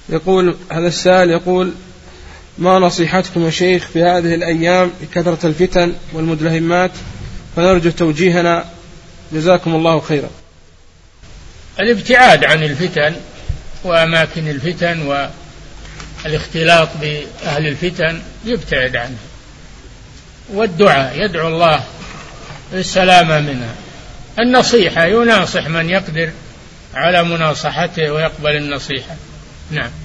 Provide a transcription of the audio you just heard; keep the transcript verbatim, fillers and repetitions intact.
يقول هذا السائل يقول: ما نصيحتكم يا شيخ في هذه الأيام بكثرة الفتن والمدلهمات، فنرجو توجيهنا جزاكم الله خيرا. الابتعاد عن الفتن وأماكن الفتن والاختلاط بأهل الفتن يبتعد عنها، والدعاء يدعو الله السلامة منها. النصيحة يناصح من يقدر على مناصحته ويقبل النصيحة. نعم.